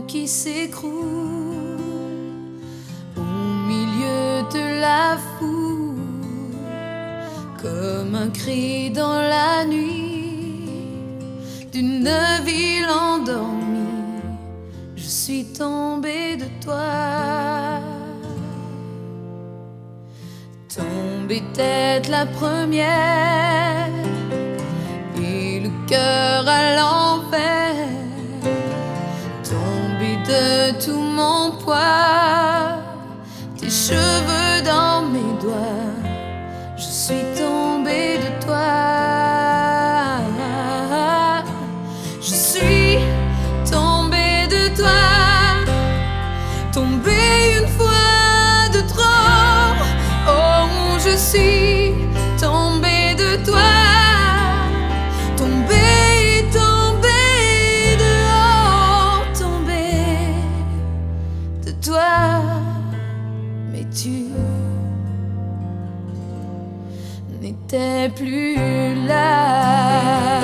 qui s'écroule au milieu de la foule, comme un cri dans la nuit d'une ville endormie. Je suis tombée de toi, tombée tête la première et le cœur à l'envers, tombée de tout mon poids, tes cheveux dans mes doigts. Je suis tombée de toi, je suis tombée de toi, tombée une fois de trop. Oh, je suis tombée de toi, tombée, tombée dehors, tombée de toi, mais tu n'étais plus là.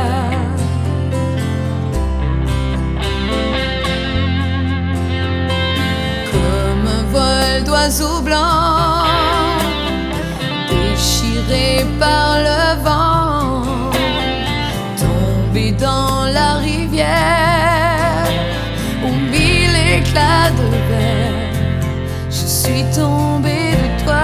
Comme un vol d'oiseaux blancs déchiré par le vent, tombé dans la rivière aux mille éclats de verre. Je suis tombée de toi,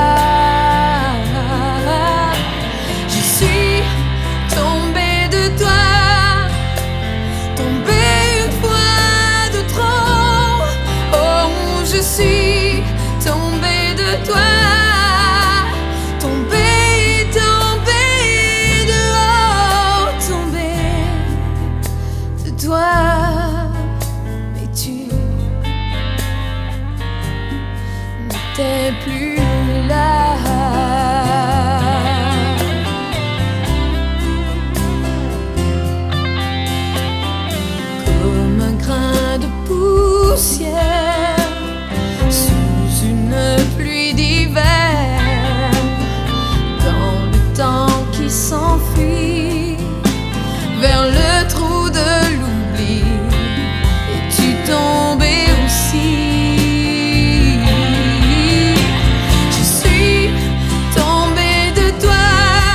je suis tombée de toi, tombée une fois de trop. Oh, je suis tombée de toi, tombée, tombée dehors, tombée de toi, mais tu n'étais plus là. Comme un grain de poussière sous une pluie d'hiver, dans le temps qui s'enfuit vers le trou de l'oubli. Es-tu tombé aussi? Je suis tombée de toi,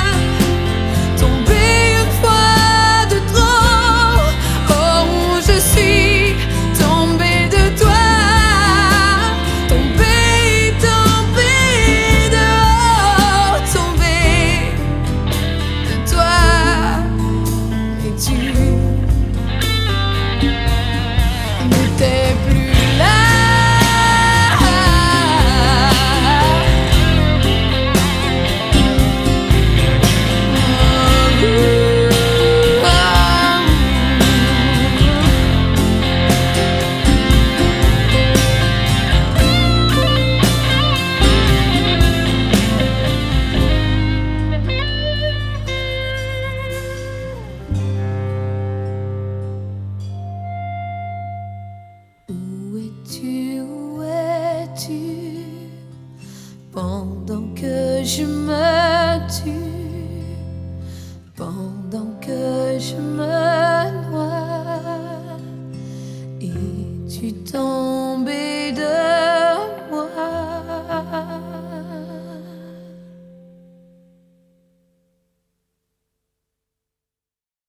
tombée une fois de trop. Oh, je suis tombée de toi, tombée, tombée dehors, tombée de toi, et tu n'étais plus là. Où es-tu, où es-tu, pendant que je me tue?